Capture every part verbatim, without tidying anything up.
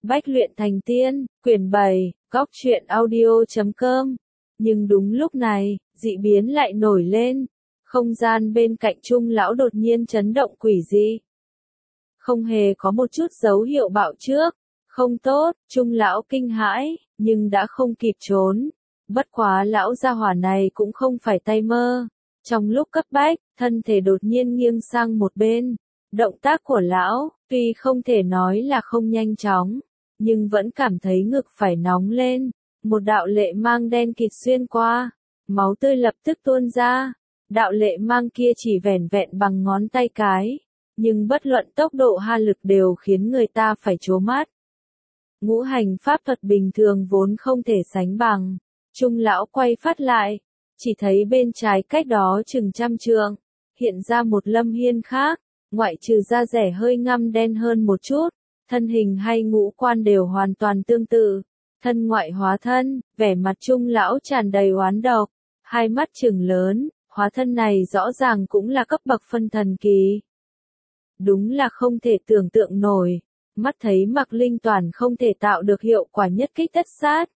Bách luyện thành tiên, quyển bảy, góc truyện audio chấm com. Nhưng đúng lúc này, dị biến lại nổi lên. Không gian bên cạnh Trung lão đột nhiên chấn động quỷ dị. Không hề có một chút dấu hiệu bạo trước. Không tốt, Trung lão kinh hãi, nhưng đã không kịp trốn. Bất quá lão gia hỏa này cũng không phải tay mơ. Trong lúc cấp bách, thân thể đột nhiên nghiêng sang một bên. Động tác của lão, tuy không thể nói là không nhanh chóng, nhưng vẫn cảm thấy ngực phải nóng lên. Một đạo lệ mang đen kịt xuyên qua, máu tươi lập tức tuôn ra. Đạo lệ mang kia chỉ vẻn vẹn bằng ngón tay cái, nhưng bất luận tốc độ ha lực đều khiến người ta phải trố mắt. Ngũ hành pháp thuật bình thường vốn không thể sánh bằng. Trung lão quay phát lại, chỉ thấy bên trái cách đó chừng trăm trượng, hiện ra một Lâm Hiên khác, ngoại trừ da rẻ hơi ngăm đen hơn một chút, thân hình hay ngũ quan đều hoàn toàn tương tự. Thân ngoại hóa thân, vẻ mặt Trung lão tràn đầy oán độc, hai mắt trừng lớn, hóa thân này rõ ràng cũng là cấp bậc phân thần kỳ. Đúng là không thể tưởng tượng nổi, mắt thấy Mạc Linh Toàn không thể tạo được hiệu quả nhất kích tất sát.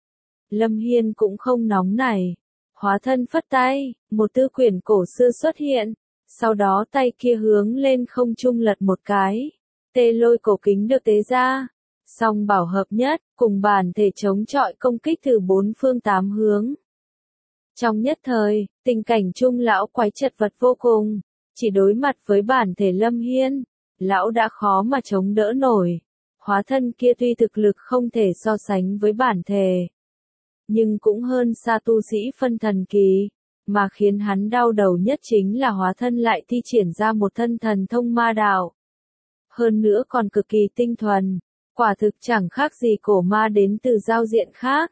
Lâm Hiên cũng không nóng nảy, hóa thân phất tay, một tư quyển cổ xưa xuất hiện, sau đó tay kia hướng lên không trung lật một cái, tê lôi cổ kính được tế ra, song bảo hợp nhất, cùng bản thể chống chọi công kích từ bốn phương tám hướng. Trong nhất thời, tình cảnh Trung lão quái chật vật vô cùng, chỉ đối mặt với bản thể Lâm Hiên, lão đã khó mà chống đỡ nổi. Hóa thân kia tuy thực lực không thể so sánh với bản thể, nhưng cũng hơn xa tu sĩ phân thần kỳ, mà khiến hắn đau đầu nhất chính là hóa thân lại thi triển ra một thân thần thông ma đạo. Hơn nữa còn cực kỳ tinh thuần, quả thực chẳng khác gì cổ ma đến từ giao diện khác.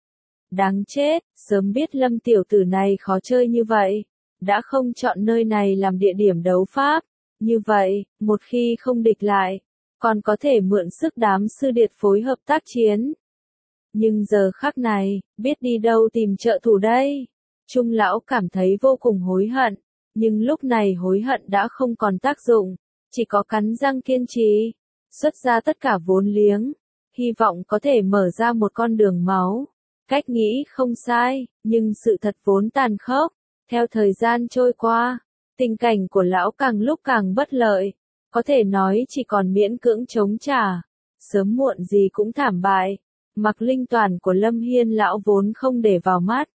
Đáng chết, sớm biết Lâm tiểu tử này khó chơi như vậy, đã không chọn nơi này làm địa điểm đấu pháp, như vậy, một khi không địch lại, còn có thể mượn sức đám sư điệt phối hợp tác chiến. Nhưng giờ khắc này, biết đi đâu tìm trợ thủ đây? Trung lão cảm thấy vô cùng hối hận, nhưng lúc này hối hận đã không còn tác dụng, chỉ có cắn răng kiên trì, xuất ra tất cả vốn liếng, hy vọng có thể mở ra một con đường máu. Cách nghĩ không sai, nhưng sự thật vốn tàn khốc. Theo thời gian trôi qua, tình cảnh của lão càng lúc càng bất lợi, có thể nói chỉ còn miễn cưỡng chống trả, sớm muộn gì cũng thảm bại. Mạc Linh Toàn của Lâm Hiên lão vốn không để vào mắt,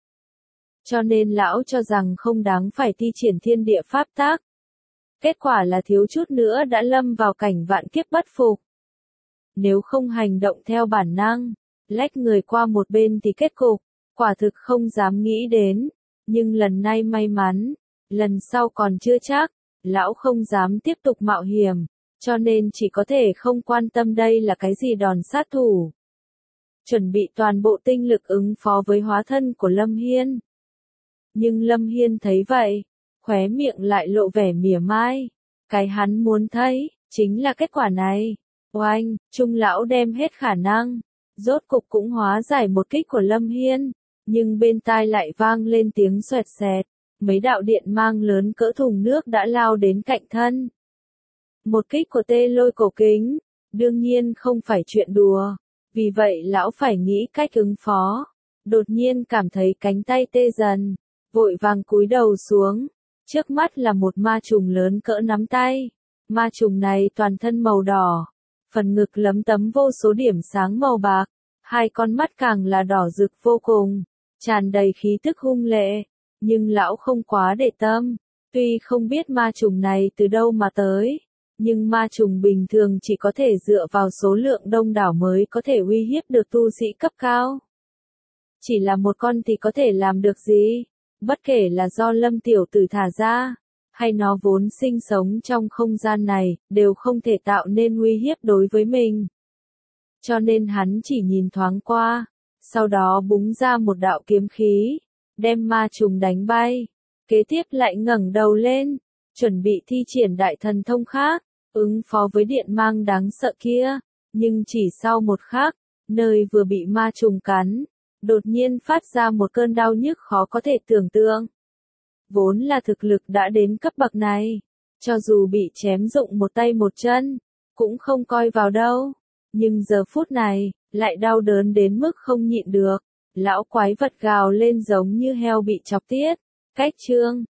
cho nên lão cho rằng không đáng phải thi triển thiên địa pháp tác. Kết quả là thiếu chút nữa đã lâm vào cảnh vạn kiếp bất phục. Nếu không hành động theo bản năng, lách người qua một bên thì kết cục, quả thực không dám nghĩ đến. Nhưng lần này may mắn, lần sau còn chưa chắc, lão không dám tiếp tục mạo hiểm, cho nên chỉ có thể không quan tâm đây là cái gì đòn sát thủ. Chuẩn bị toàn bộ tinh lực ứng phó với hóa thân của Lâm Hiên. Nhưng Lâm Hiên thấy vậy, khóe miệng lại lộ vẻ mỉa mai. Cái hắn muốn thấy, chính là kết quả này. Oanh, Trung lão đem hết khả năng, rốt cục cũng hóa giải một kích của Lâm Hiên. Nhưng bên tai lại vang lên tiếng xoẹt xẹt, mấy đạo điện mang lớn cỡ thùng nước đã lao đến cạnh thân. Một kích của tê lôi cổ kính, đương nhiên không phải chuyện đùa, vì vậy lão phải nghĩ cách ứng phó. Đột nhiên cảm thấy cánh tay tê dần, vội vàng cúi đầu xuống, trước mắt là một ma trùng lớn cỡ nắm tay. Ma trùng này toàn thân màu đỏ, phần ngực lấm tấm vô số điểm sáng màu bạc, hai con mắt càng là đỏ rực vô cùng, tràn đầy khí tức hung lệ, nhưng lão không quá để tâm, tuy không biết ma trùng này từ đâu mà tới, nhưng ma trùng bình thường chỉ có thể dựa vào số lượng đông đảo mới có thể uy hiếp được tu sĩ cấp cao. Chỉ là một con thì có thể làm được gì, bất kể là do Lâm tiểu tử thả ra, hay nó vốn sinh sống trong không gian này, đều không thể tạo nên uy hiếp đối với mình. Cho nên hắn chỉ nhìn thoáng qua, sau đó búng ra một đạo kiếm khí, đem ma trùng đánh bay, kế tiếp lại ngẩng đầu lên, chuẩn bị thi triển đại thần thông khác, ứng phó với điện mang đáng sợ kia, nhưng chỉ sau một khắc, nơi vừa bị ma trùng cắn, đột nhiên phát ra một cơn đau nhức khó có thể tưởng tượng. Vốn là thực lực đã đến cấp bậc này, cho dù bị chém rụng một tay một chân, cũng không coi vào đâu. Nhưng giờ phút này, lại đau đớn đến mức không nhịn được. Lão quái vật gào lên giống như heo bị chọc tiết. Cách chương